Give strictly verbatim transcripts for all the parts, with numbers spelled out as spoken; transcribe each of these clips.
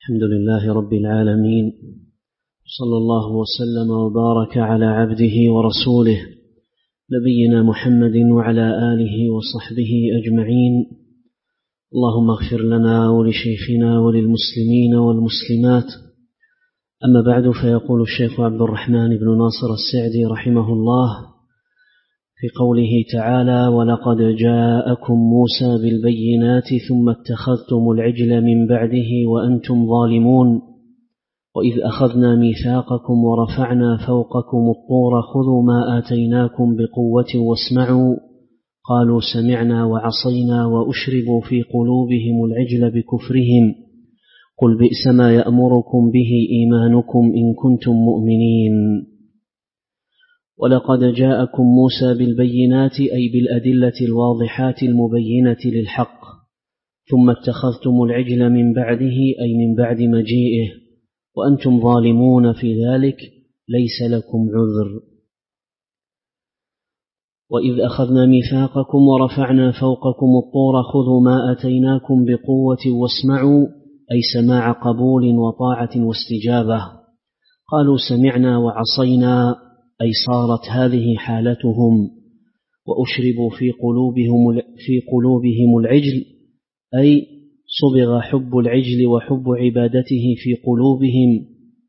الحمد لله رب العالمين، صلى الله وسلم وبارك على عبده ورسوله نبينا محمد وعلى آله وصحبه أجمعين. اللهم اغفر لنا ولشيخنا وللمسلمين والمسلمات. أما بعد، فيقول الشيخ عبد الرحمن بن ناصر السعدي رحمه الله في قوله تعالى: ولقد جاءكم موسى بالبينات ثم اتخذتم العجل من بعده وأنتم ظالمون، وإذ أخذنا ميثاقكم ورفعنا فوقكم الطور خذوا ما آتيناكم بقوة واسمعوا، قالوا سمعنا وعصينا وأشربوا في قلوبهم العجل بكفرهم، قل بئس ما يأمركم به إيمانكم إن كنتم مؤمنين. ولقد جاءكم موسى بالبينات أي بالأدلة الواضحات المبينة للحق، ثم اتخذتم العجل من بعده أي من بعد مجيئه وأنتم ظالمون في ذلك، ليس لكم عذر. وإذ أخذنا ميثاقكم ورفعنا فوقكم الطور خذوا ما آتيناكم بقوة واسمعوا أي سماع قبول وطاعة واستجابة. قالوا سمعنا وعصينا أي صارت هذه حالتهم. وأشربوا في قلوبهم, في قلوبهم العجل أي صبغ حب العجل وحب عبادته في قلوبهم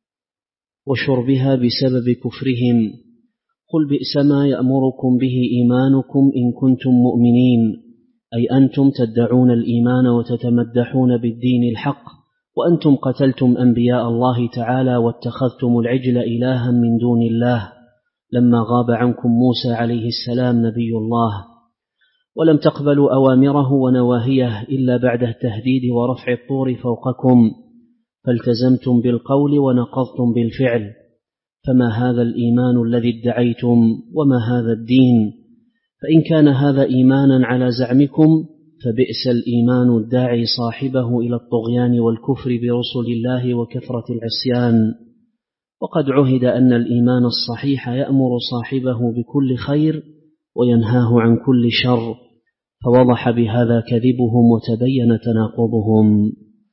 وشربها بسبب كفرهم. قل بئس ما يأمركم به إيمانكم إن كنتم مؤمنين، أي أنتم تدعون الإيمان وتتمدحون بالدين الحق، وأنتم قتلتم أنبياء الله تعالى واتخذتم العجل إلها من دون الله لما غاب عنكم موسى عليه السلام نبي الله، ولم تقبلوا أوامره ونواهيه إلا بعد التهديد ورفع الطور فوقكم، فالتزمتم بالقول ونقضتم بالفعل. فما هذا الإيمان الذي ادعيتم؟ وما هذا الدين؟ فإن كان هذا إيمانا على زعمكم فبئس الإيمان الداعي صاحبه إلى الطغيان والكفر برسل الله وكثرة العصيان. وقد عهد أن الإيمان الصحيح يأمر صاحبه بكل خير وينهاه عن كل شر، فوضح بهذا كذبهم وتبين تناقضهم.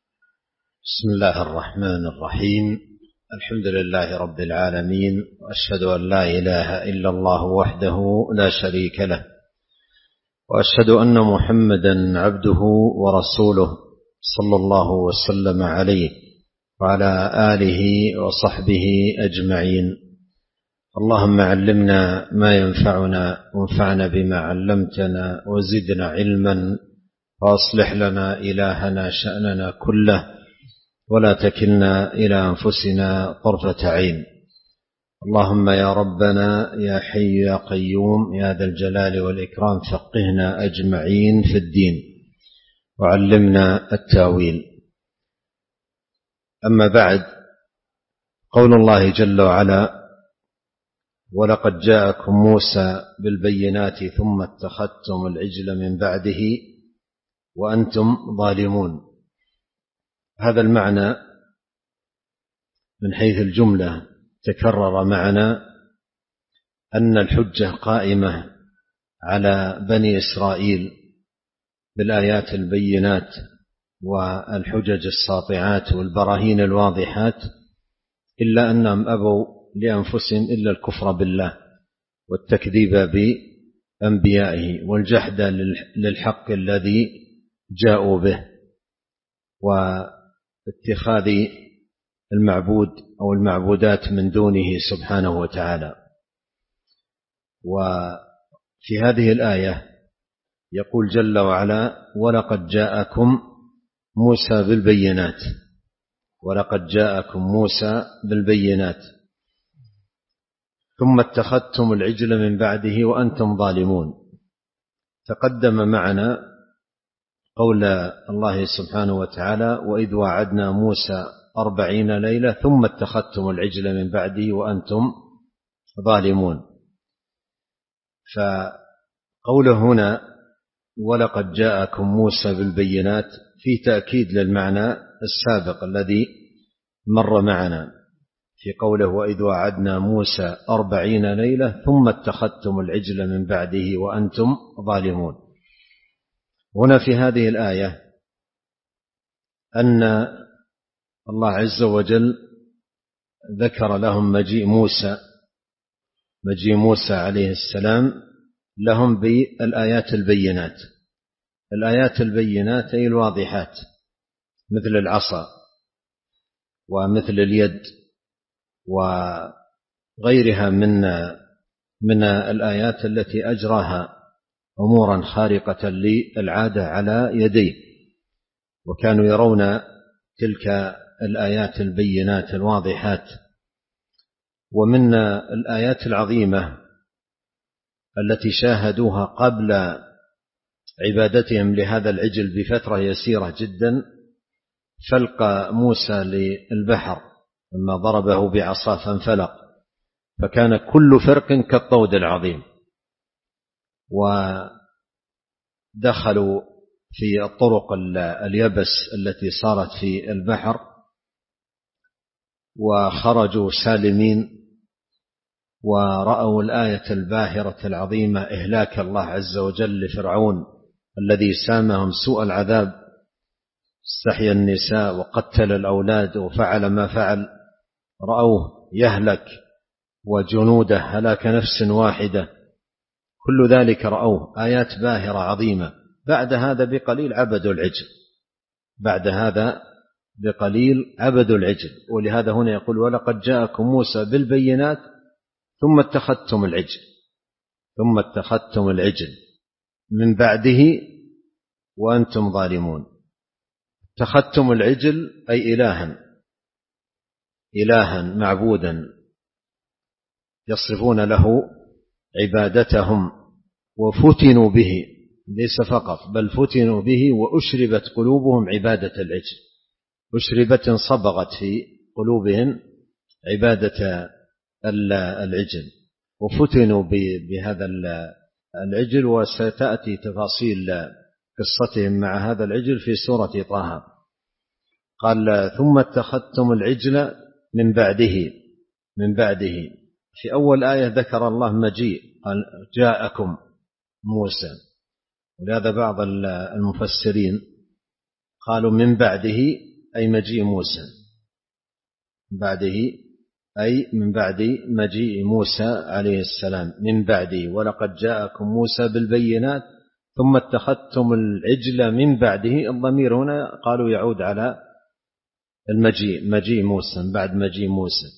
بسم الله الرحمن الرحيم. الحمد لله رب العالمين، وأشهد أن لا إله إلا الله وحده لا شريك له، وأشهد أن محمدا عبده ورسوله صلى الله وسلم عليه وعلى آله وصحبه أجمعين. اللهم علمنا ما ينفعنا وانفعنا بما علمتنا وزدنا علما، وأصلح لنا إلهنا شأننا كله، ولا تكلنا إلى أنفسنا طرفة عين. اللهم يا ربنا يا حي يا قيوم يا ذا الجلال والإكرام فقهنا أجمعين في الدين وعلمنا التاويل. أما بعد، قول الله جل وعلا: ولقد جاءكم موسى بالبينات ثم اتخذتم العجل من بعده وأنتم ظالمون. هذا المعنى من حيث الجملة تكرر معنا أن الحجة قائمة على بني إسرائيل بالآيات البينات والحجج الساطعات والبراهين الواضحات، إلا أنهم أبوا لأنفسهم إلا الكفر بالله والتكذيب بأنبيائه والجحد للحق الذي جاءوا به، واتخاذ المعبود أو المعبودات من دونه سبحانه وتعالى. وفي هذه الآية يقول جل وعلا: ولقد جاءكم موسى بالبينات. ولقد جاءكم موسى بالبينات ثم اتخذتم العجل من بعده وأنتم ظالمون. تقدم معنا قول الله سبحانه وتعالى: وإذ وعدنا موسى أربعين ليلة ثم اتخذتم العجل من بعده وأنتم ظالمون. فقوله هنا ولقد جاءكم موسى بالبينات في تأكيد للمعنى السابق الذي مر معنا في قوله: وإذ وعدنا موسى أربعين ليلة ثم اتخذتم العجل من بعده وأنتم ظالمون. هنا في هذه الآية أن الله عز وجل ذكر لهم مجيء موسى مجيء موسى عليه السلام لهم بالآيات البينات. الآيات البينات أي الواضحات، مثل العصا ومثل اليد وغيرها من من الآيات التي أجراها أمورا خارقة للعادة على يديه، وكانوا يرون تلك الآيات البينات الواضحات. ومن الآيات العظيمة التي شاهدوها قبل عبادتهم لهذا العجل بفترة يسيرة جدا فلق موسى للبحر لما ضربه بعصاه فانفلق، فكان كل فرق كالطود العظيم، ودخلوا في الطرق اليبس التي صارت في البحر وخرجوا سالمين، ورأوا الآية الباهرة العظيمة إهلاك الله عز وجل لفرعون الذي سامهم سوء العذاب، استحيا النساء وقتل الأولاد وفعل ما فعل، رأوه يهلك وجنوده هلاك نفس واحدة، كل ذلك رأوه آيات باهرة عظيمة. بعد هذا بقليل عبدوا العجل، بعد هذا بقليل عبدوا العجل. ولهذا هنا يقول ولقد جاءكم موسى بالبينات ثم اتخذتم العجل ثم اتخذتم العجل من بعده وأنتم ظالمون. اتخذتم العجل أي إلها إلها معبودا يصرفون له عبادتهم، وفتنوا به، ليس فقط بل فتنوا به، وأشربت قلوبهم عبادة العجل، أشربت انصبغت في قلوبهم عبادة العجل، وفتنوا بهذا العجل. وستأتي تفاصيل قصتهم مع هذا العجل في سورة طه. قال ثم اتخذتم العجل من بعده من بعده في أول آية ذكر الله مجيء، قال جاءكم موسى، ولهذا بعض المفسرين قالوا من بعده أي مجيء موسى، من بعده أي من بعد مجيء موسى عليه السلام، من بعده. ولقد جاءكم موسى بالبينات ثم اتخذتم العجل من بعده. الضمير هنا قالوا يعود على المجيء، مجيء موسى، من بعد مجيء موسى.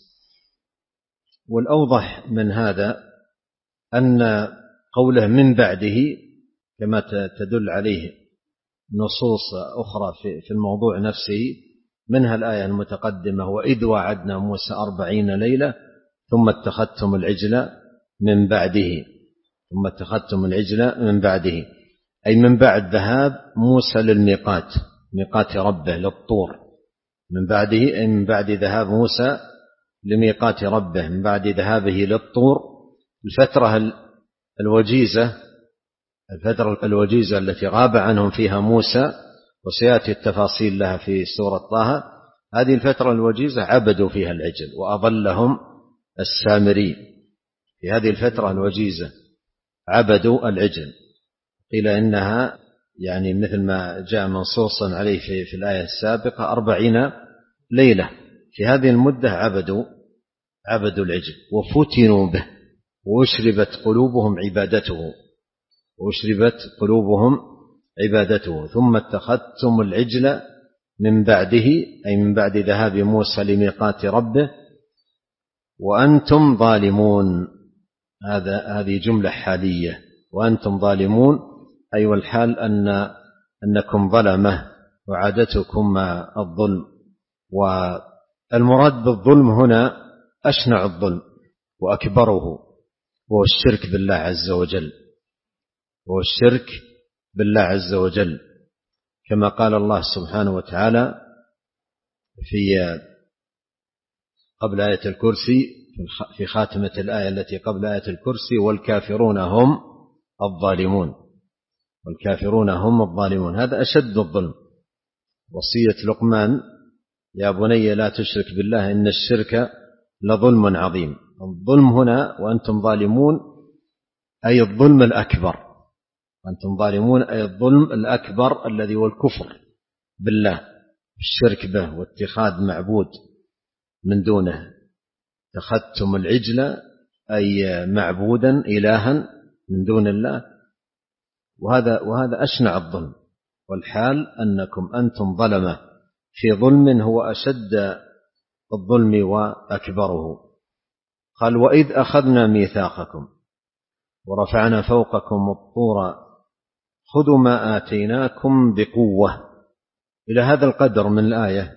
والأوضح من هذا أن قوله من بعده كما تدل عليه نصوص أخرى في الموضوع نفسه، منها الآية المتقدمة وإذ وعدنا موسى أربعين ليلة ثم اتخذتم العجل من بعده ثم اتخذتم العجل من بعده، أي من بعد ذهاب موسى للميقات، ميقات ربه للطور، من بعده أي من بعد ذهاب موسى لميقات ربه، من بعد ذهابه للطور. الفترة الوجيزة الفترة الوجيزة التي غاب عنهم فيها موسى، وسيأتي التفاصيل لها في سورة طه، هذه الفترة الوجيزة عبدوا فيها العجل وأضلهم السامري. في هذه الفترة الوجيزة عبدوا العجل، قيل إنها يعني مثل ما جاء منصوصا عليه في, في الآية السابقة أربعين ليلة. في هذه المدة عبدوا عبدوا العجل وفتنوا به، وأشربت قلوبهم عبادته وأشربت قلوبهم عبادته. ثم اتخذتم العجل من بعده أي من بعد ذهاب موسى لميقات ربه وأنتم ظالمون. هذا هذه جملة حالية، وأنتم ظالمون أي والحال أن أنكم ظلمة وعادتكم الظلم. والمراد بالظلم هنا أشنع الظلم وأكبره، وهو الشرك بالله عز وجل، وهو الشرك بالله عز وجل، كما قال الله سبحانه وتعالى في قبل آية الكرسي، في خاتمة الآية التي قبل آية الكرسي: والكافرون هم الظالمون، والكافرون هم الظالمون. هذا أشد الظلم. وصية لقمان: يا بني لا تشرك بالله إن الشرك لظلم عظيم. الظلم هنا وأنتم ظالمون أي الظلم الأكبر، أنتم ظالمون أي الظلم الأكبر الذي هو الكفر بالله، الشرك به واتخاذ معبود من دونه. اتخذتم العجل أي معبودا إلها من دون الله، وهذا وهذا أشنع الظلم، والحال أنكم أنتم ظلمة في ظلم هو أشد الظلم وأكبره. قال وإذ أخذنا ميثاقكم ورفعنا فوقكم الطور خذوا ما آتيناكم بقوة. إلى هذا القدر من الآية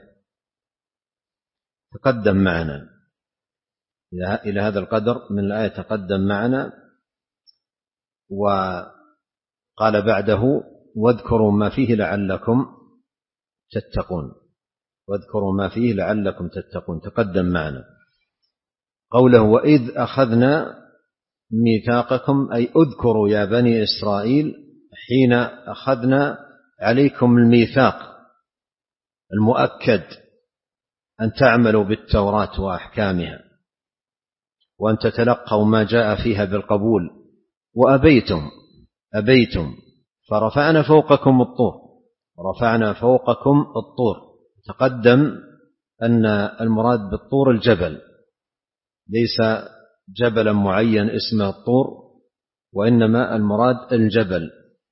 تقدم معنا، إلى هذا القدر من الآية تقدم معنا، وقال بعده واذكروا ما فيه لعلكم تتقون. واذكروا ما فيه لعلكم تتقون تقدم معنا. قوله وإذ أخذنا ميثاقكم أي اذكروا يا بني إسرائيل حين أخذنا عليكم الميثاق المؤكد أن تعملوا بالتوراة وأحكامها وأن تتلقوا ما جاء فيها بالقبول، وأبيتم أبيتم فرفعنا فوقكم الطور. رفعنا فوقكم الطور، تقدم أن المراد بالطور الجبل، ليس جبلا معين اسمه الطور، وإنما المراد الجبل،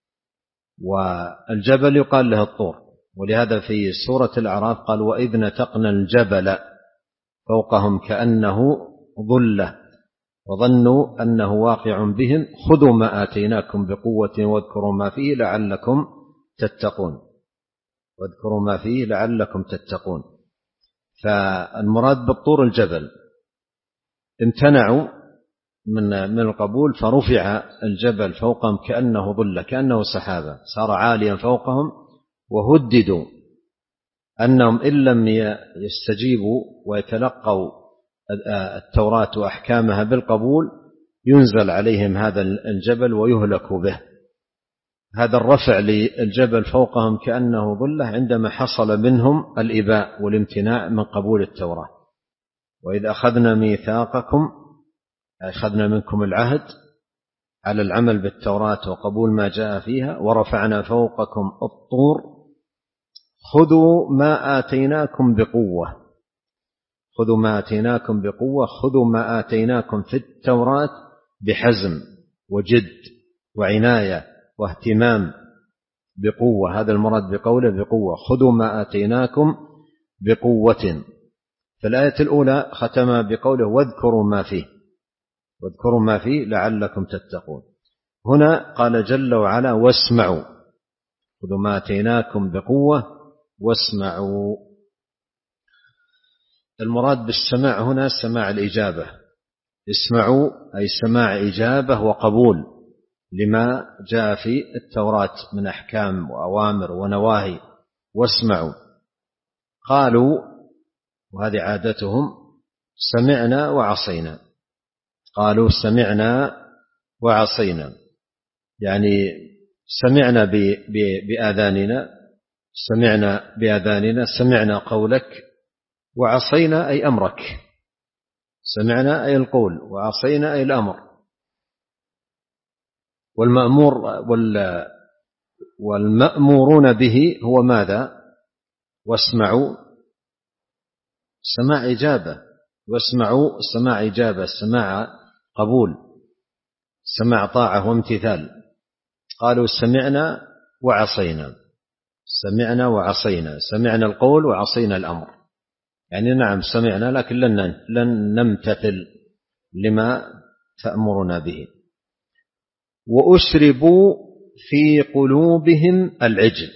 والجبل يقال له الطور. ولهذا في سورة الأعراف قال وإذ نتقنا الجبل فوقهم كأنه ظلة وظنوا أنه واقع بهم خذوا ما آتيناكم بقوة واذكروا ما فيه لعلكم تتقون. واذكروا ما فيه لعلكم تتقون. فالمراد بالطور الجبل. امتنعوا من من القبول فرفع الجبل فوقهم كأنه ظلة، كأنه سحابة، صار عاليا فوقهم، وهددوا أنهم إن لم يستجيبوا ويتلقوا التوراة وأحكامها بالقبول ينزل عليهم هذا الجبل ويهلكوا به. هذا الرفع للجبل فوقهم كأنه ظلة عندما حصل منهم الإباء والامتناع من قبول التوراة. وإذ أخذنا ميثاقكم أخذنا منكم العهد على العمل بالتوراة وقبول ما جاء فيها، ورفعنا فوقكم الطور خذوا ما آتيناكم بقوة. خذوا ما آتيناكم بقوة، خذوا ما آتيناكم في التوراة بحزم وجد وعناية واهتمام بقوة. هذا المراد بقوله بقوة، خذوا ما آتيناكم بقوة. في الآية الأولى ختم بقوله واذكروا ما فيه، واذكروا ما فيه لعلكم تتقون. هنا قال جل وعلا واسمعوا، خذوا ما آتيناكم بقوة واسمعوا. المراد بالسماع هنا سماع الإجابة. اسمعوا أي سماع إجابة وقبول لما جاء في التوراة من أحكام وأوامر ونواهي. واسمعوا. قالوا، وهذه عادتهم، سمعنا وعصينا. قالوا سمعنا وعصينا، يعني سمعنا بآذاننا، سمعنا بآذاننا، سمعنا قولك، وعصينا أي أمرك. سمعنا أي القول، وعصينا أي الأمر. والمأمور والمأمورون به هو ماذا؟ واسمعوا سماع إجابة، واسمعوا سماع إجابة، سماع قبول، سماع طاعة وامتثال. قالوا سمعنا وعصينا، سمعنا وعصينا، سمعنا القول وعصينا الأمر، يعني نعم سمعنا لكن لن لن نمتثل لما تأمرنا به. وأشربوا في قلوبهم العجل،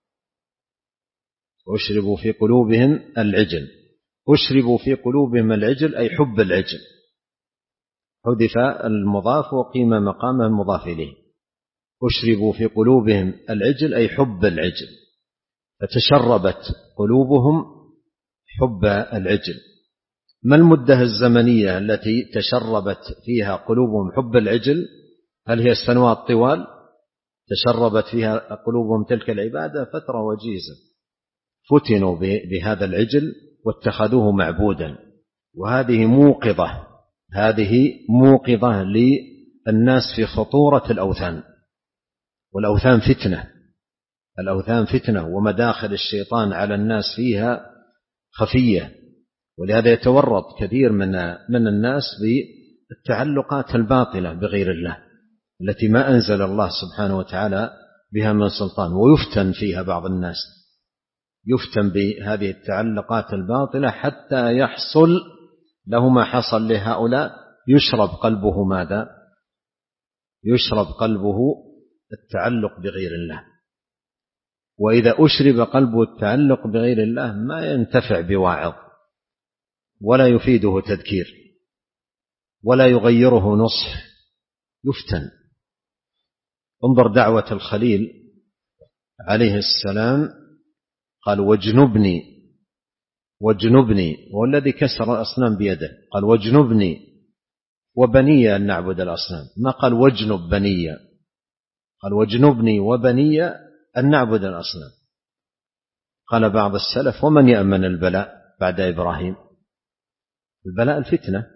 أشربوا في قلوبهم العجل. أشربوا في قلوبهم العجل أي حب العجل، حذف المضاف وقيم مقامه المضاف إليه. أشربوا في قلوبهم العجل أي حب العجل، فتشربت قلوبهم حب العجل. ما المدة الزمنية التي تشربت فيها قلوبهم حب العجل؟ هل هي السنوات طوال تشربت فيها قلوبهم تلك العبادة؟ فترة وجيزة، فتنوا بهذا العجل واتخذوه معبودا. وهذه موقظة، هذه موقظة للناس في خطورة الأوثان، والأوثان فتنة، الأوثان فتنة، ومداخل الشيطان على الناس فيها خفية، ولهذا يتورط كثير من من الناس بالتعلقات الباطلة بغير الله التي ما أنزل الله سبحانه وتعالى بها من سلطان، ويفتن فيها بعض الناس، يفتن بهذه التعلقات الباطلة حتى يحصل له ما حصل لهؤلاء، يشرب قلبه ماذا؟ يشرب قلبه التعلق بغير الله. وإذا أشرب قلبه التعلق بغير الله ما ينتفع بواعظ، ولا يفيده تذكير، ولا يغيره نصح، يفتن. انظر دعوة الخليل عليه السلام، قال واجنبني واجنبني، هو الذي كسر الأصنام بيده، قال واجنبني وبني أن نعبد الأصنام، ما قال واجنب بني، قال واجنبني وبني أن نعبد الأصنام. قال بعض السلف ومن يأمن البلاء بعد إبراهيم؟ البلاء الفتنة.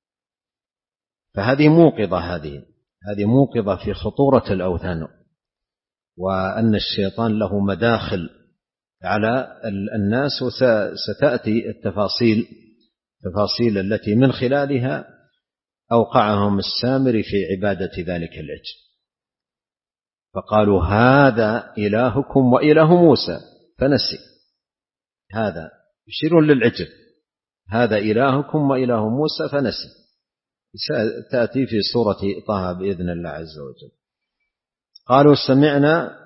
فهذه موقظة، هذه هذه موقظة في خطورة الأوثان، وأن الشيطان له مداخل على الناس، وستأتي التفاصيل التفاصيل التي من خلالها أوقعهم السامري في عبادة ذلك العجل. فقالوا هذا إلهكم وإله موسى فنسي، هذا يشير للعجل، هذا إلهكم وإله موسى فنسي، تأتي في سورة طه بإذن الله عز وجل. قالوا سمعنا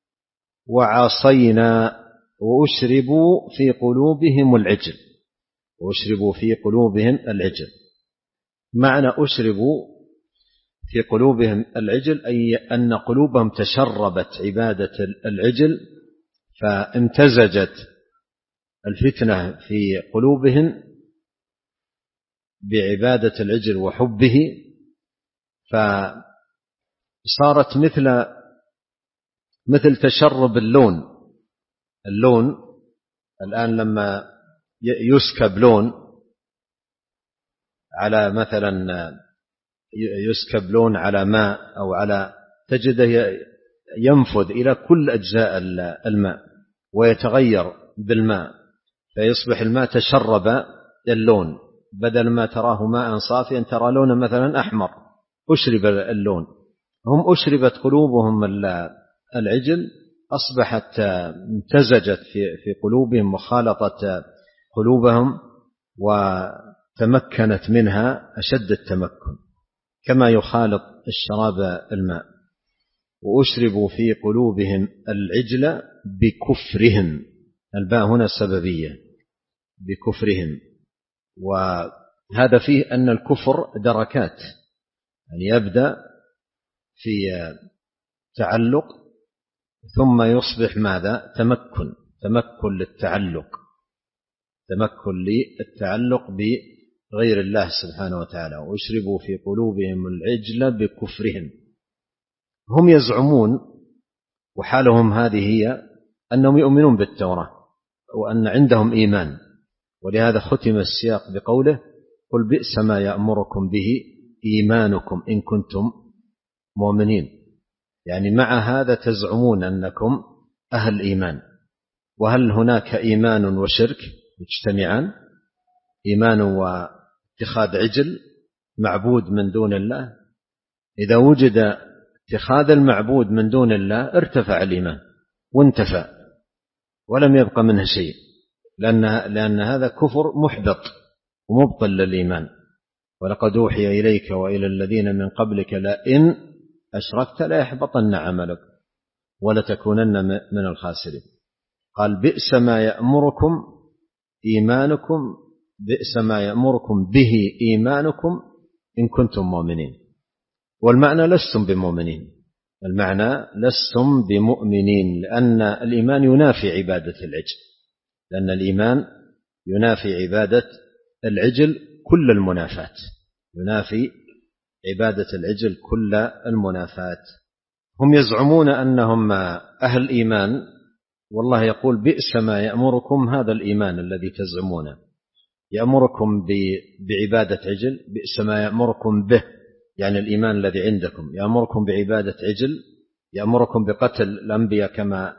وعصينا وأشربوا في قلوبهم العجل، وأشربوا في قلوبهم العجل. معنى أشربوا في قلوبهم العجل أي أن قلوبهم تشربت عبادة العجل، فامتزجت الفتنة في قلوبهم بعبادة العجل وحبه، فصارت مثل مثل تشرب اللون. اللون الآن لما يسكب لون على مثلا يسكب لون على ماء أو على، تجده ينفذ إلى كل أجزاء الماء ويتغير بالماء، فيصبح الماء تشرب اللون، بدل ما تراه ماء صافيا ترى لونه مثلا أحمر، أشرب اللون. هم أشربت قلوبهم العجل، أصبحت امتزجت في قلوبهم وخالطت قلوبهم وتمكنت منها أشد التمكن، كما يخالط الشراب الماء. وأشربوا في قلوبهم العجل بكفرهم، الباء هنا سببية، بكفرهم. وهذا فيه أن الكفر دركات، يعني يبدأ في تعلق ثم يصبح ماذا؟ تمكن، تمكن للتعلق، تمكن للتعلق بغير الله سبحانه وتعالى. واشربوا في قلوبهم العجل بكفرهم. هم يزعمون وحالهم هذه هي أنهم يؤمنون بالتوراة وأن عندهم إيمان، ولهذا ختم السياق بقوله قل بئس ما يأمركم به إيمانكم إن كنتم مؤمنين. يعني مع هذا تزعمون أنكم أهل إيمان. وهل هناك إيمان وشرك يجتمعان؟ إيمان واتخاذ عجل معبود من دون الله؟ إذا وجد اتخاذ المعبود من دون الله ارتفع الإيمان وانتفى ولم يبق منه شيء، لأن, لأن هذا كفر محبط ومبطل للإيمان. ولقد أوحي إليك وإلى الذين من قبلك لئن أشركت لا يحبطن عملك ولتكونن من الخاسرين. قال بئس ما يأمركم إيمانكم، بئس ما يأمركم به إيمانكم إن كنتم مؤمنين. والمعنى لستم بمؤمنين، المعنى لستم بمؤمنين، لأن الإيمان ينافي عبادة العجل، لأن الإيمان ينافي عبادة العجل كل المنافات، ينافي عبادة العجل كل المنافات. هم يزعمون أنهم أهل إيمان، والله يقول بئس ما يأمركم هذا الإيمان الذي تزعمونه، يأمركم بعبادة عجل، بئس ما يأمركم به، يعني الإيمان الذي عندكم يأمركم بعبادة عجل، يأمركم بقتل الأنبياء كما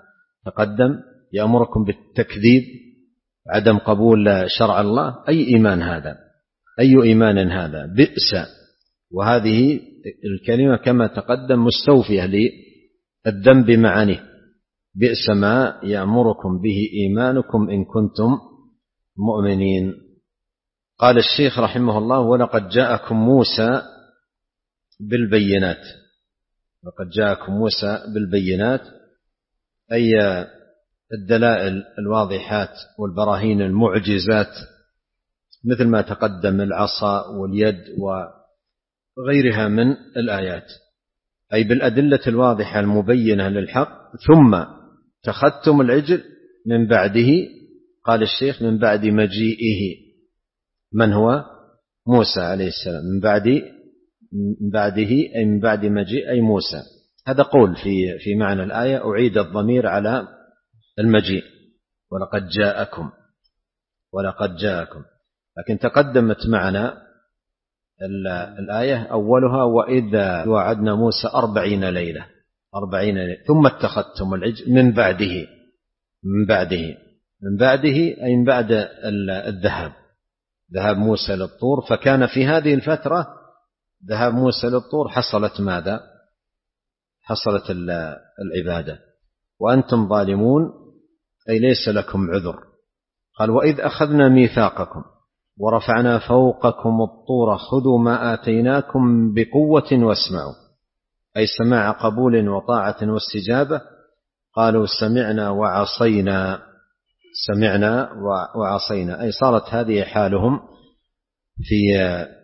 تقدم يأمركم بالتكذيب، عدم قبول شرع الله. أي إيمان هذا؟ أي إيمان هذا؟ بئس. وهذه الكلمة كما تقدم مستوفية للذنب بمعانيه. بئس ما يأمركم به إيمانكم إن كنتم مؤمنين. قال الشيخ رحمه الله: ولقد جاءكم موسى بالبينات. لقد جاءكم موسى بالبينات أي الدلائل الواضحات والبراهين المعجزات، مثل ما تقدم العصا واليد وغيرها من الآيات، أي بالأدلة الواضحة المبينة للحق. ثم تخذتم العجل من بعده، قال الشيخ من بعد مجيئه، من هو؟ موسى عليه السلام. من بعد من بعده أي من بعد مجيء أي موسى. هذا قول في في معنى الآية، أعيد الضمير على المجيء. ولقد جاءكم ولقد جاءكم لكن تقدمت معنا الآية أولها: وإذا وعدنا موسى أربعين ليلة أربعين ليلة ثم اتخذتم العجل من بعده من بعده من بعده أي من بعد الذهاب، ذهاب موسى للطور. فكان في هذه الفترة ذهاب موسى للطور حصلت ماذا؟ حصلت العبادة وأنتم ظالمون، أي ليس لكم عذر. قال: وإذ أخذنا ميثاقكم ورفعنا فوقكم الطور خذوا ما آتيناكم بقوة واسمعوا، أي سماع قبول وطاعة واستجابة. قالوا سمعنا وعصينا سمعنا وعصينا أي صارت هذه حالهم في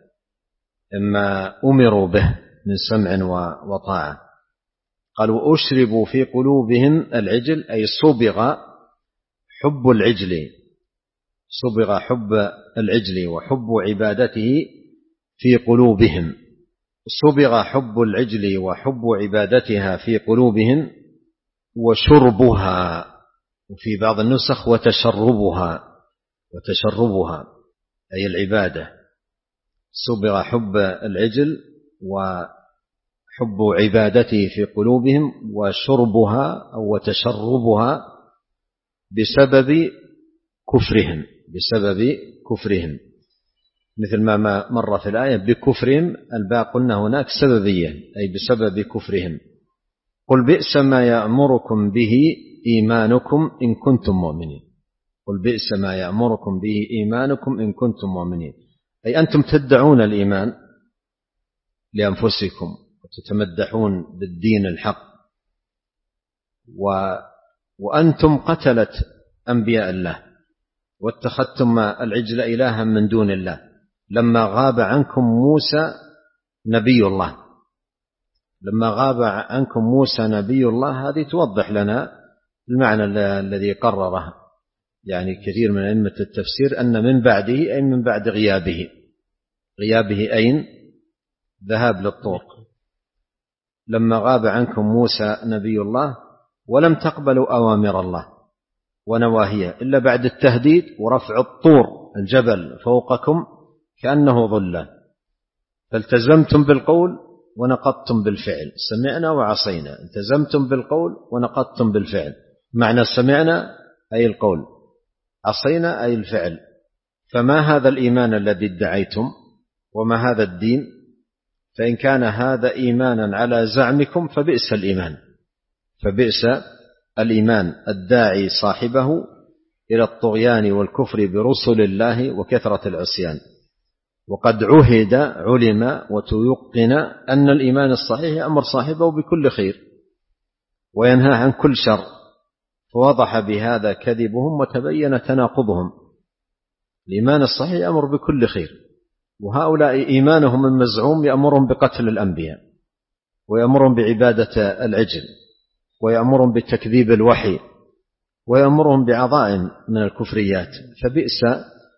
ما أمروا به من سمع وطاعة. قالوا أشربوا في قلوبهم العجل، أي صبغ حب العجل صبغ حب العجل وحب عبادته في قلوبهم. صبغ حب العجل وحب عبادتها في قلوبهم وشربها، وفي بعض النسخ وتشربها وتشربها أي العبادة. صبغ حب العجل وحب عبادته في قلوبهم وشربها أو وتشربها بسبب كفرهم بسبب كفرهم مثل ما مر في الآية بكفرهم. الباء قلنا هناك سببية أي بسبب كفرهم. قل بئس ما يأمركم به إيمانكم إن كنتم مؤمنين. قل بئس ما يأمركم به إيمانكم إن كنتم مؤمنين، أي أنتم تدعون الإيمان لأنفسكم وتتمدحون بالدين الحق، و... وأنتم قتلت أنبياء الله واتخذتم العجل إلها من دون الله لما غاب عنكم موسى نبي الله لما غاب عنكم موسى نبي الله. هذه توضح لنا المعنى الذي قرره يعني كثير من أئمة التفسير، أن من بعده أي من بعد غيابه. غيابه أين؟ ذهاب للطور. لما غاب عنكم موسى نبي الله ولم تقبلوا أوامر الله ونواهيه إلا بعد التهديد ورفع الطور الجبل فوقكم كأنه ظلة، فالتزمتم بالقول ونقضتم بالفعل. سمعنا وعصينا، التزمتم بالقول ونقضتم بالفعل. معنى سمعنا أي القول، عصينا أي الفعل. فما هذا الإيمان الذي ادعيتم وما هذا الدين؟ فإن كان هذا إيمانا على زعمكم فبئس الإيمان فبئس الإيمان الداعي صاحبه إلى الطغيان والكفر برسل الله وكثرة العصيان. وقد عهد علم وتيقن أن الإيمان الصحيح يأمر صاحبه بكل خير وينهى عن كل شر، فوضح بهذا كذبهم وتبين تناقضهم. الإيمان الصحيح يأمر بكل خير، وهؤلاء إيمانهم المزعوم يأمرهم بقتل الأنبياء ويأمرهم بعبادة العجل ويأمرهم بتكذيب الوحي ويأمرهم بعظائم من الكفريات. فبئس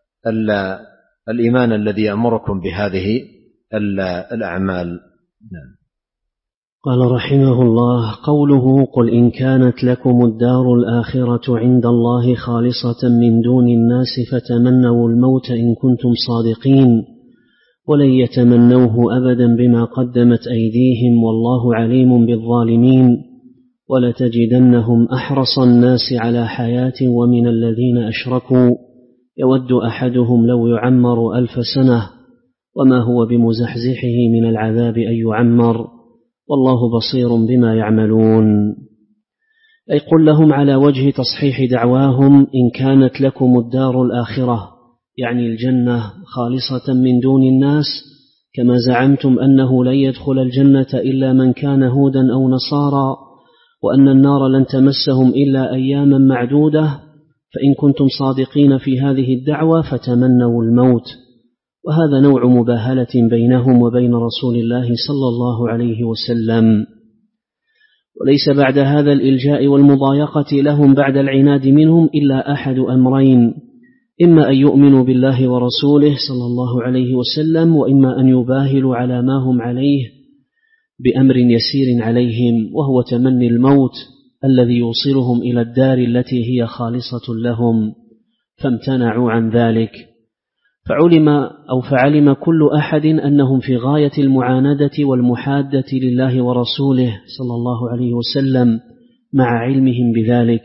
الإيمان الذي يأمركم بهذه الأعمال. نعم. قال رحمه الله: قوله قل إن كانت لكم الدار الآخرة عند الله خالصة من دون الناس فتمنوا الموت إن كنتم صادقين ولن يتمنوه أبدا بما قدمت أيديهم والله عليم بالظالمين. ولتجدنهم أحرص الناس على حياة ومن الذين أشركوا يود أحدهم لو يعمر ألف سنة وما هو بمزحزحه من العذاب أن يعمر والله بصير بما يعملون. أي قل لهم على وجه تصحيح دعواهم: إن كانت لكم الدار الآخرة، يعني الجنة، خالصة من دون الناس، كما زعمتم أنه لن يدخل الجنة إلا من كان هودا أو نصارى، وأن النار لن تمسهم إلا أياما معدودة، فإن كنتم صادقين في هذه الدعوة فتمنوا الموت. وهذا نوع مباهلة بينهم وبين رسول الله صلى الله عليه وسلم. وليس بعد هذا الإلجاء والمضايقة لهم بعد العناد منهم إلا أحد أمرين: إما أن يؤمنوا بالله ورسوله صلى الله عليه وسلم، وإما أن يباهلوا على ما هم عليه بأمر يسير عليهم، وهو تمني الموت الذي يوصلهم إلى الدار التي هي خالصة لهم، فامتنعوا عن ذلك. فعلم أو فعلم كل أحد أنهم في غاية المعاندة والمحادة لله ورسوله صلى الله عليه وسلم مع علمهم بذلك.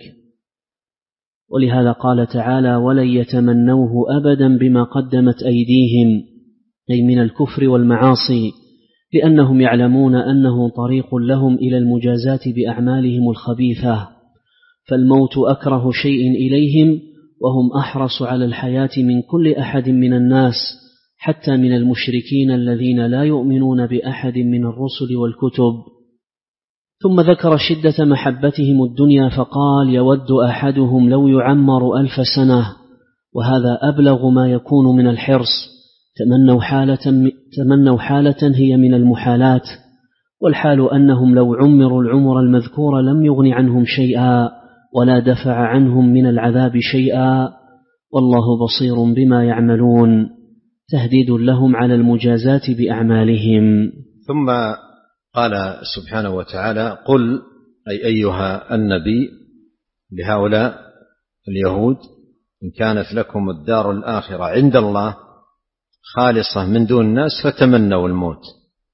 ولهذا قال تعالى: ولن يتمنوه أبدا بما قدمت أيديهم، أي من الكفر والمعاصي، لأنهم يعلمون أنه طريق لهم إلى المجازاة بأعمالهم الخبيثة، فالموت أكره شيء إليهم، وهم أحرص على الحياة من كل أحد من الناس، حتى من المشركين الذين لا يؤمنون بأحد من الرسل والكتب. ثم ذكر شدة محبتهم الدنيا فقال: يود أحدهم لو يعمر ألف سنة، وهذا أبلغ ما يكون من الحرص. تمنوا حالة, تمنوا حالة هي من المحالات، والحال أنهم لو عمروا العمر المذكور لم يغن عنهم شيئا ولا دفع عنهم من العذاب شيئا، والله بصير بما يعملون، تهديد لهم على المجازاة بأعمالهم. ثم قال سبحانه وتعالى: قل أي أيها النبي لهؤلاء اليهود: إن كانت لكم الدار الآخرة عند الله خالصة من دون الناس فتمنوا الموت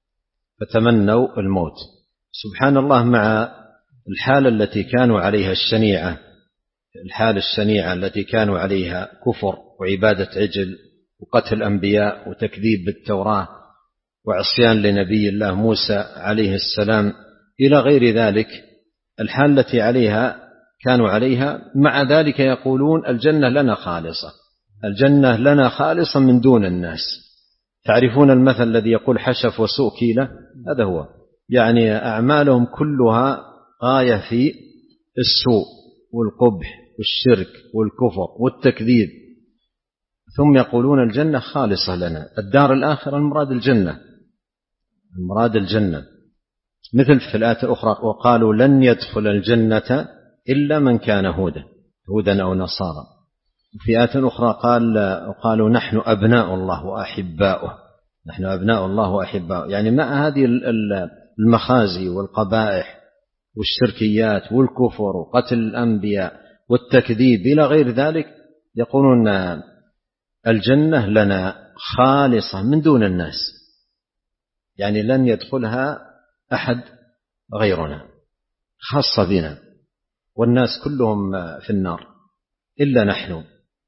فتمنوا الموت. سبحان الله، مع الحالة التي كانوا عليها الشنيعة، الحالة الشنيعة التي كانوا عليها كفر وعبادة عجل وقتل أنبياء وتكذيب بالتوراة وعصيان لنبي الله موسى عليه السلام إلى غير ذلك، الحالة التي عليها كانوا عليها، مع ذلك يقولون الجنة لنا خالصة، الجنة لنا خالصة من دون الناس. تعرفون المثل الذي يقول حشف وسوء كيلة؟ هذا هو، يعني أعمالهم كلها غاية في السوء والقبح والشرك والكفر والتكذيب، ثم يقولون الجنة خالصة لنا. الدار الآخرة المراد الجنة، المراد الجنة، مثل في الآية الأخرى: وقالوا لن يدخل الجنة إلا من كان هودا هودا أو نصارى. في آية أخرى قال: وقالوا نحن أبناء الله وأحباؤه، نحن أبناء الله وأحباؤه. يعني مع هذه المخازي والقبائح والشركيات والكفر وقتل الأنبياء والتكذيب إلى غير ذلك، يقولون الجنة لنا خالصة من دون الناس، يعني لن يدخلها أحد غيرنا، خاصة بنا، والناس كلهم في النار إلا نحن.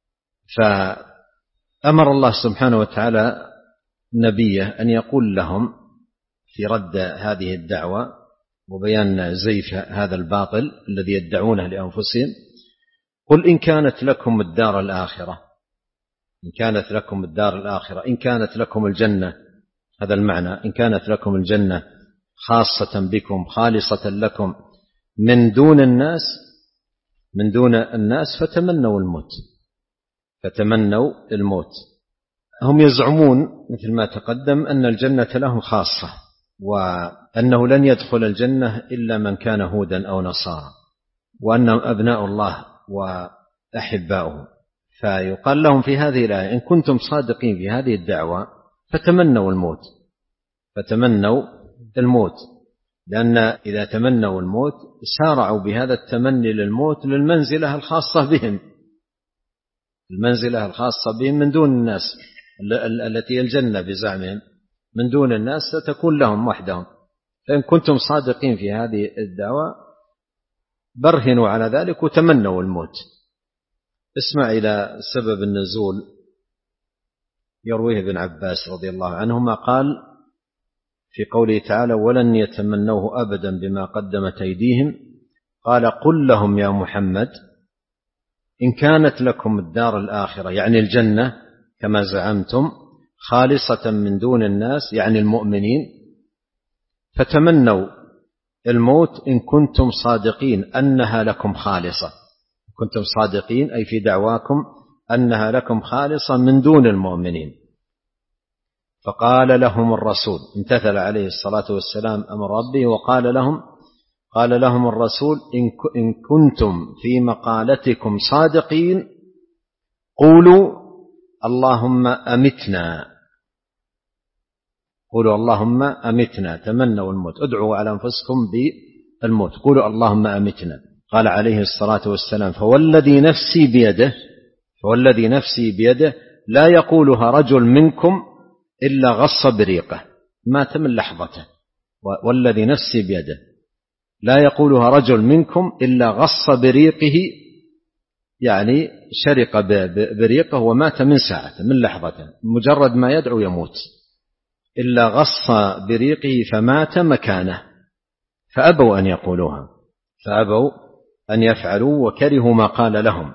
فأمر الله سبحانه وتعالى نبيه أن يقول لهم في رد هذه الدعوة وبيان زيف هذا الباطل الذي يدعونه لأنفسهم: قل إن كانت لكم الدار الآخرة، إن كانت لكم الدار الآخرة، إن كانت لكم الجنة، هذا المعنى، إن كانت لكم الجنة خاصة بكم خالصة لكم من دون الناس من دون الناس فتمنوا الموت فتمنوا الموت. هم يزعمون مثل ما تقدم أن الجنة لهم خاصة، وأنه لن يدخل الجنة إلا من كان هودا أو نصارى، وأنهم أبناء الله وأحباؤه. فيقال لهم في هذه الآية: إن كنتم صادقين في هذه الدعوة فتمنوا الموت فتمنوا الموت لأن إذا تمنوا الموت سارعوا بهذا التمني للموت للمنزلة الخاصة بهم، المنزلة الخاصة بهم من دون الناس، التي الجنة بزعمهم من دون الناس ستكون لهم وحدهم. فإن كنتم صادقين في هذه الدعوة برهنوا على ذلك وتمنوا الموت. اسمع إلى سبب النزول، يرويه ابن عباس رضي الله عنهما قال في قوله تعالى ولن يتمنوه أبدا بما قدمت أيديهم، قال قل لهم يا محمد إن كانت لكم الدار الآخرة يعني الجنة كما زعمتم خالصة من دون الناس يعني المؤمنين، فتمنوا الموت إن كنتم صادقين أنها لكم خالصة، كنتم صادقين أي في دعواكم أنها لكم خالصة من دون المؤمنين. فقال لهم الرسول، امتثل عليه الصلاة والسلام أمر ربه وقال لهم قال لهم الرسول إن كنتم في مقالتكم صادقين قولوا اللهم أمتنا، قولوا اللهم أمتنا، تمنوا الموت، ادعوا على أنفسكم بالموت، قولوا اللهم أمتنا. قال عليه الصلاة والسلام فوالذي نفسي بيده فوالذي نفسي بيده لا يقولها رجل منكم إلا غص بريقه، مات من لحظته، والذي نفسي بيده لا يقولها رجل منكم إلا غص بريقه يعني شرق بريقه ومات من ساعته من لحظته، مجرد ما يدعو يموت، إلا غص بريقه فمات مكانه، فأبوا أن يقولوها، فأبوا أن يفعلوا وكرهوا ما قال لهم،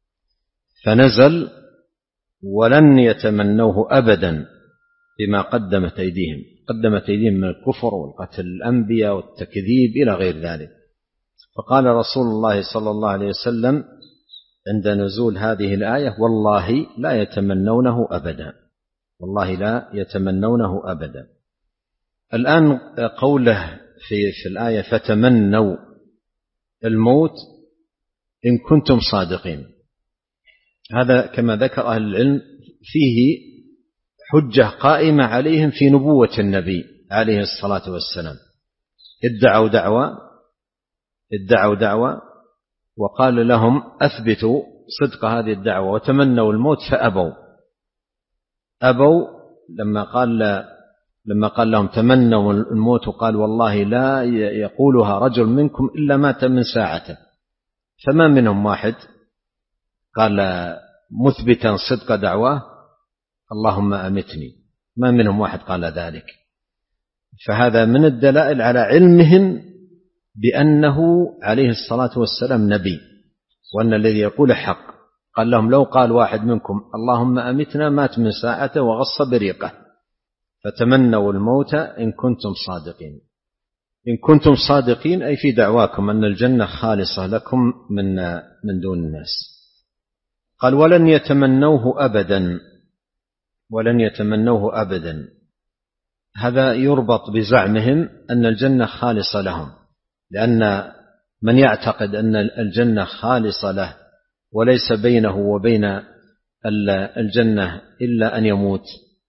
فنزل ولن يتمنوه أبدا بما قدمت أيديهم، قدمت أيديهم من الكفر والقتل الأنبياء والتكذيب إلى غير ذلك. فقال رسول الله صلى الله عليه وسلم عند نزول هذه الآية والله لا يتمنونه أبدا، والله لا يتمنونه أبدا. الآن قوله في, في الآية فتمنوا الموت إن كنتم صادقين، هذا كما ذكر أهل العلم فيه حجة قائمة عليهم في نبوة النبي عليه الصلاة والسلام. ادعوا دعوة ادعوا دعوة وقال لهم أثبتوا صدق هذه الدعوة وتمنوا الموت فأبوا أبوا لما قال لما قال لهم تمنوا الموت وقال والله لا يقولها رجل منكم إلا مات من ساعته، فما منهم واحد قال مثبتا صدق دعواه اللهم أمتني، ما منهم واحد قال ذلك. فهذا من الدلائل على علمهم بأنه عليه الصلاة والسلام نبي وأن الذي يقول حق. قال لهم لو قال واحد منكم اللهم أمتنا مات من ساعته وغص بريقه، فتمنوا الموت إن كنتم صادقين. إن كنتم صادقين أي في دعواكم أن الجنة خالصة لكم من من دون الناس. قال ولن يتمنوه أبدا، ولن يتمنوه أبدا، هذا يربط بزعمهم أن الجنة خالصة لهم، لأن من يعتقد أن الجنة خالصة له وليس بينه وبين الجنة إلا أن يموت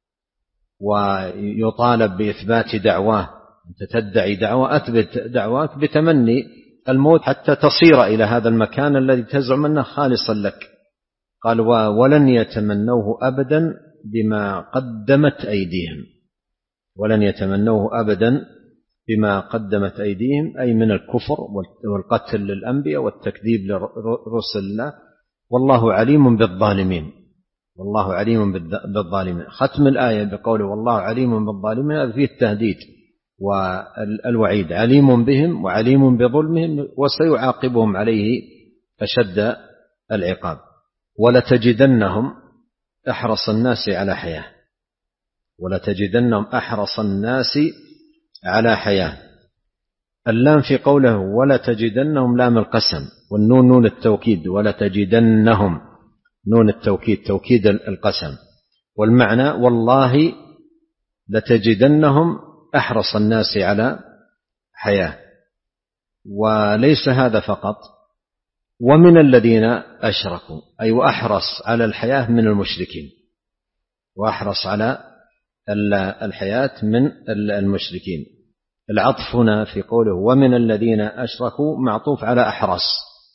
ويطالب بإثبات دعواه، أنت تدعي دعوة أثبت دعواك بتمني الموت حتى تصير إلى هذا المكان الذي تزعم أنه خالصا لك. قال ولن يتمنوه أبدا بما قدمت أيديهم، ولن يتمنوه أبدا بما قدمت أيديهم أي من الكفر والقتل للأنبياء والتكذيب لرسل الله، والله عليم بالظالمين، والله عليم بالظالمين. ختم الآية بقوله والله عليم بالظالمين هذا فيه التهديد والوعيد، عليم بهم وعليم بظلمهم وسيعاقبهم عليه أشد العقاب. ولتجدنهم أحرص الناس على حياة، ولتجدنهم أحرص الناس على حياة. اللام في قوله ولتجدنهم لام القسم، والنون نون التوكيد، ولتجدنهم نون التوكيد توكيد القسم، والمعنى والله لتجدنهم أحرص الناس على حياة. وليس هذا فقط، ومن الذين أشركوا أي وأحرص على الحياة من المشركين، وأحرص على الحياة من المشركين. العطف هنا في قوله ومن الذين أشركوا معطوف على أحرص،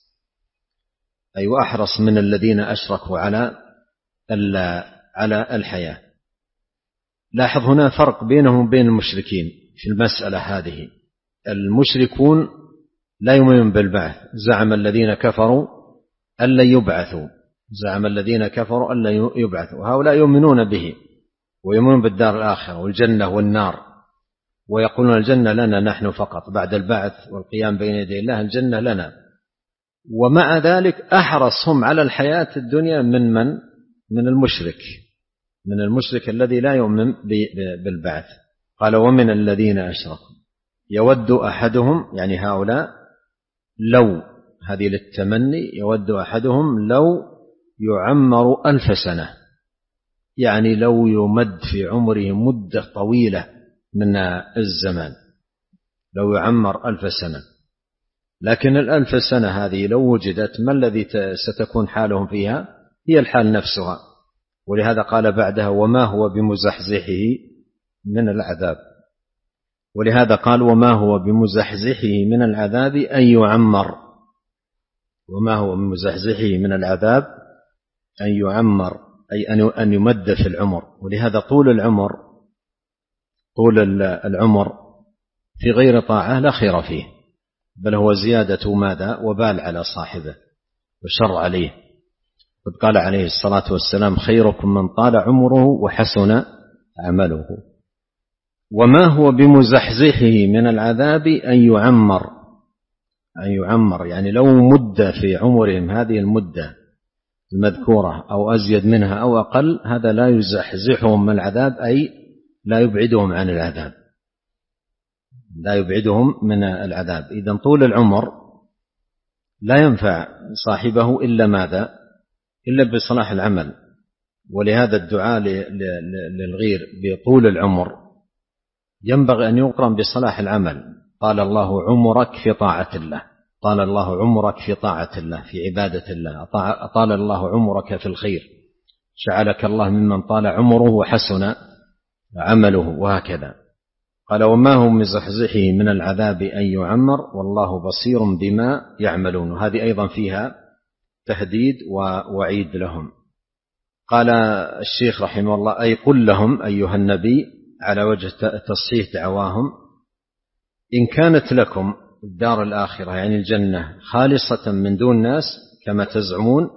أي وأحرص من الذين أشركوا على على الحياة. لاحظ هنا فرق بينهم وبين المشركين في المسألة هذه. المشركون لا يؤمنون بالبعث. زعم الذين كفروا أن لن يبعثوا زعم الذين كفروا أن لن يبعثوا. هؤلاء يؤمنون به ويؤمنون بالدار الآخرة والجنة والنار، ويقولون الجنة لنا نحن فقط بعد البعث والقيام بين يدي الله، الجنة لنا. ومع ذلك أحرصهم على الحياة الدنيا من من من المشرك من المشرك الذي لا يؤمن بالبعث. قال ومن الذين أشركوا يود أحدهم، يعني هؤلاء لو، هذه للتمني، يود أحدهم لو يعمر ألف سنة، يعني لو يمد في عمره مدة طويلة من الزمان، لو يعمر ألف سنة. لكن الألف سنة هذه لو وجدت ما الذي ستكون حالهم فيها؟ هي الحال نفسها. ولهذا قال بعدها وما هو بمزحزحه من العذاب. ولهذا قال وما هو بمزحزحه من العذاب أن يعمر، وما هو بمزحزحه من العذاب أن يعمر، أي أن يمد في العمر. ولهذا طول العمر طول العمر في غير طاعة لا خير فيه، بل هو زيادة ماذا؟ وبال على صاحبه وشر عليه. قد قال عليه الصلاة والسلام خيركم من طال عمره وحسن عمله. وما هو بمزحزحه من العذاب أن يعمر، أن يعمر يعني لو مد في عمرهم هذه المدة المذكورة أو أزيد منها أو أقل، هذا لا يزحزحهم من العذاب، أي لا يبعدهم عن العذاب، لا يبعدهم من العذاب. إذن طول العمر لا ينفع صاحبه إلا ماذا؟ إلا بصلاح العمل. ولهذا الدعاء للغير بطول العمر ينبغي أن يقرن بصلاح العمل. قال الله عمرك في طاعة الله، طال الله عمرك في طاعة الله في عبادة الله، طال الله عمرك في الخير، جعلك الله ممن طال عمره وحسن عمله، وهكذا. قال وما هو مزحزحه من العذاب أن يعمر والله بصير بما يعملون. وهذه أيضا فيها تهديد ووعيد لهم. قال الشيخ رحمه الله أي قل لهم أيها النبي على وجه تصحيح دعواهم إن كانت لكم الدار الآخرة يعني الجنة خالصة من دون الناس كما تزعمون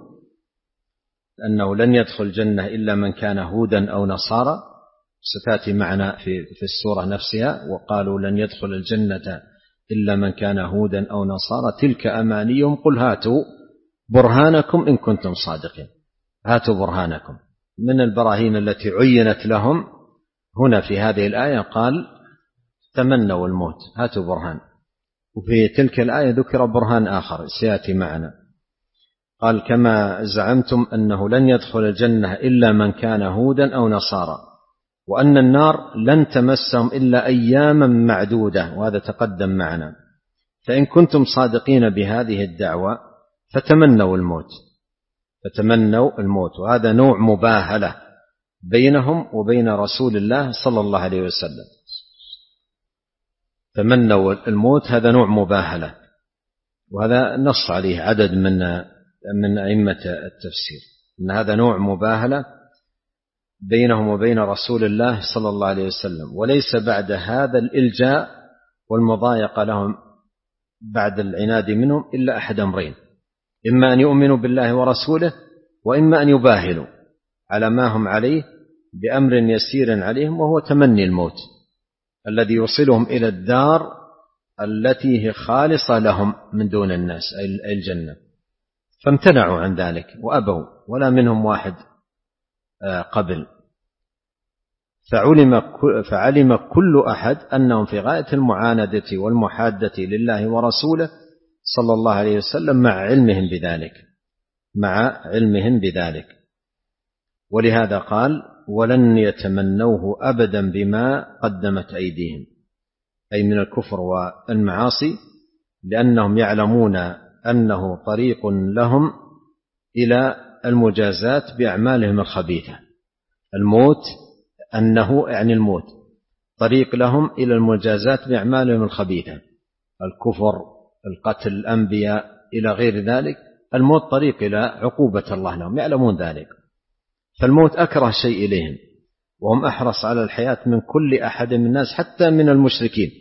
أنه لن يدخل الجنة إلا من كان هودا أو نصارى، ستأتي معنا في في السورة نفسها، وقالوا لن يدخل الجنة إلا من كان هودا أو نصارى تلك أمانيهم قل هاتوا برهانكم إن كنتم صادقين. هاتوا برهانكم. من البراهين التي عينت لهم هنا في هذه الآية قال تمنوا الموت، هاتوا برهان. وفي تلك الآية ذكر برهان آخر سيأتي معنا، قال كما زعمتم أنه لن يدخل الجنة إلا من كان هودا أو نصارى، وأن النار لن تمسهم إلا أياما معدودة، وهذا تقدم معنا. فإن كنتم صادقين بهذه الدعوة فتمنوا الموت، فتمنوا الموت. وهذا نوع مباهلة بينهم وبين رسول الله صلى الله عليه وسلم. تمنوا الموت هذا نوع مباهلة، وهذا نص عليه عدد من من أئمة التفسير أن هذا نوع مباهلة بينهم وبين رسول الله صلى الله عليه وسلم. وليس بعد هذا الإلجاء والمضايقة لهم بعد العناد منهم إلا أحد أمرين، إما أن يؤمنوا بالله ورسوله، وإما أن يباهلوا على ما هم عليه بأمر يسير عليهم، وهو تمني الموت الذي يوصلهم إلى الدار التي هي خالصة لهم من دون الناس أي الجنة. فامتنعوا عن ذلك وأبوا، ولا منهم واحد قبل. فعلم, فعلم كل أحد أنهم في غاية المعاندة والمحادة لله ورسوله صلى الله عليه وسلم مع علمهم بذلك مع علمهم بذلك. ولهذا قال ولن يتمنوه أبدا بما قدمت أيديهم، أي من الكفر والمعاصي، لأنهم يعلمون أنه طريق لهم إلى المجازات بأعمالهم الخبيثة. الموت أنه يعني الموت طريق لهم إلى المجازات بأعمالهم الخبيثة، الكفر، القتل الأنبياء إلى غير ذلك. الموت طريق إلى عقوبة الله لهم، يعلمون ذلك. فالموت أكره شيء إليهم، وهم أحرص على الحياة من كل أحد من الناس حتى من المشركين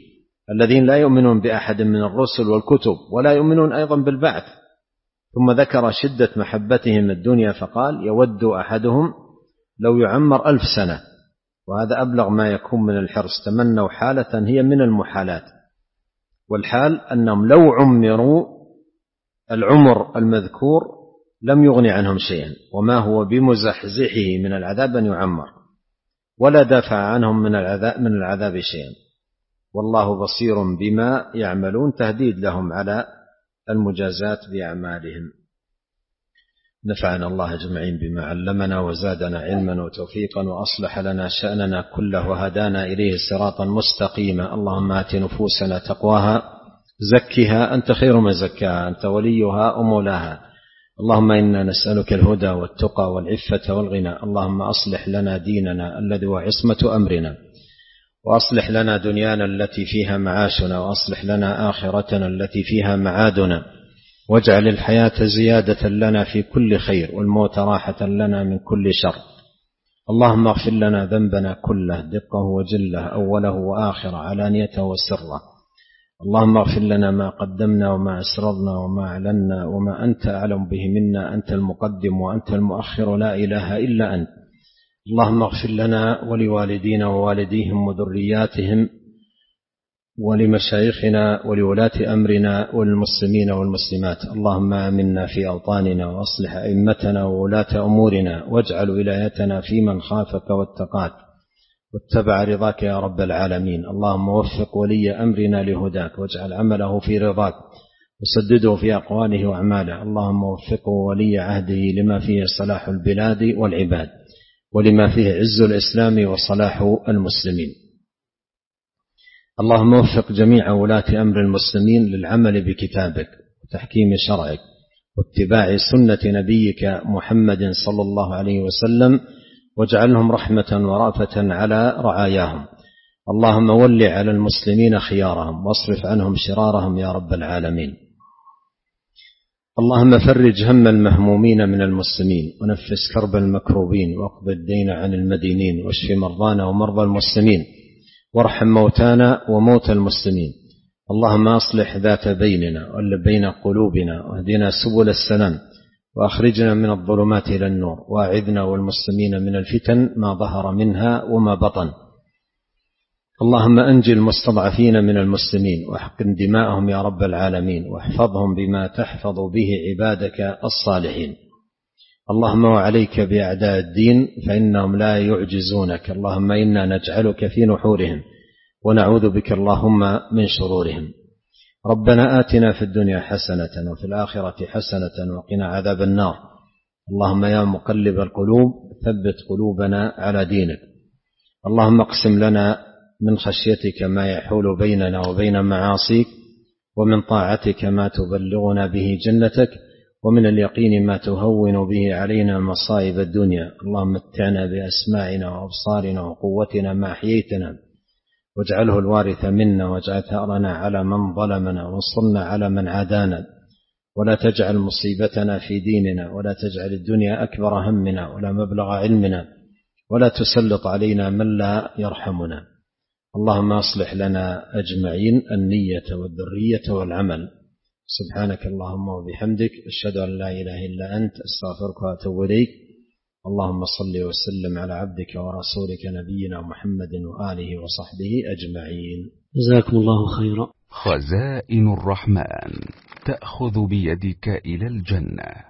الذين لا يؤمنون بأحد من الرسل والكتب ولا يؤمنون أيضا بالبعث. ثم ذكر شدة محبتهم الدنيا فقال يود أحدهم لو يعمر ألف سنة، وهذا أبلغ ما يكون من الحرص. تمنوا حالة هي من المحالات، والحال أنهم لو عمروا العمر المذكور لم يغني عنهم شيئا، وما هو بمزحزحه من العذاب أن يعمر، ولا دافع عنهم من العذاب, من العذاب شيئا، والله بصير بما يعملون، تهديد لهم على المجازات بأعمالهم. نفعنا الله أجمعين بما علمنا وزادنا علما وتوفيقا وأصلح لنا شأننا كله وهدانا إليه صراطا مستقيما. اللهم آت نفوسنا تقواها زكها أنت خير من زكاها أنت وليها ومولاها. اللهم إنا نسألك الهدى والتقى والعفة والغنى. اللهم أصلح لنا ديننا الذي هو عصمة أمرنا، وأصلح لنا دنيانا التي فيها معاشنا، وأصلح لنا آخرتنا التي فيها معادنا، واجعل الحياة زيادة لنا في كل خير والموت راحة لنا من كل شر. اللهم اغفر لنا ذنبنا كله دقه وجله أوله وآخره علانيته وسره. اللهم اغفر لنا ما قدمنا وما أسررنا وما أعلنا وما أنت أعلم به منا، أنت المقدم وأنت المؤخر لا إله إلا أنت. اللهم اغفر لنا ولوالدينا ووالديهم وذرياتهم ولمشايخنا ولولاة أمرنا والمسلمين والمسلمات. اللهم آمنا في أوطاننا وأصلح أئمتنا وولاة أمورنا، واجعل ولايتنا في من خافك واتقاك واتبع رضاك يا رب العالمين. اللهم وفق ولي أمرنا لهداك، واجعل عمله في رضاك، وسدده في أقواله وأعماله. اللهم وفقه ولي عهده لما فيه صلاح البلاد والعباد، ولما فيه عز الإسلام وصلاح المسلمين. اللهم وفق جميع ولاة أمر المسلمين للعمل بكتابك وتحكيم شرعك واتباع سنة نبيك محمد صلى الله عليه وسلم، واجعلهم رحمة ورأفة على رعاياهم. اللهم ول على المسلمين خيارهم واصرف عنهم شرارهم يا رب العالمين. اللهم فرج هم المهمومين من المسلمين، ونفس كرب المكروبين، واقض الدين عن المدينين، واشف مرضانا ومرضى المسلمين، وارحم موتانا وموتى المسلمين. اللهم أصلح ذات بيننا وألف بين قلوبنا، واهدنا سبل السلام، وأخرجنا من الظلمات إلى النور، وأعذنا والمسلمين من الفتن ما ظهر منها وما بطن. اللهم أنجي المستضعفين من المسلمين، واحقن دماءهم يا رب العالمين، واحفظهم بما تحفظ به عبادك الصالحين. اللهم وعليك بأعداء الدين فإنهم لا يعجزونك. اللهم إنا نجعلك في نحورهم ونعوذ بك اللهم من شرورهم. ربنا آتنا في الدنيا حسنة وفي الآخرة حسنة وقنا عذاب النار. اللهم يا مقلب القلوب ثبت قلوبنا على دينك. اللهم اقسم لنا من خشيتك ما يحول بيننا وبين معاصيك، ومن طاعتك ما تبلغنا به جنتك، ومن اليقين ما تهون به علينا مصائب الدنيا. اللهم متعنا بأسماعنا وأبصارنا وقوتنا ما أحييتنا، واجعله الوارث منا، واجعل ثأرنا على من ظلمنا، وانصرنا على من عادانا، ولا تجعل مصيبتنا في ديننا، ولا تجعل الدنيا أكبر همنا ولا مبلغ علمنا، ولا تسلط علينا من لا يرحمنا. اللهم أصلح لنا أجمعين النية والذرية والعمل. سبحانك اللهم وبحمدك، أشهد أن لا إله إلا أنت، أستغفرك وأتوب إليك. اللهم صل وسلم على عبدك ورسولك نبينا محمد وآله وصحبه أجمعين. جزاكم الله خيرا. خزائن الرحمن تأخذ بيدك إلى الجنة.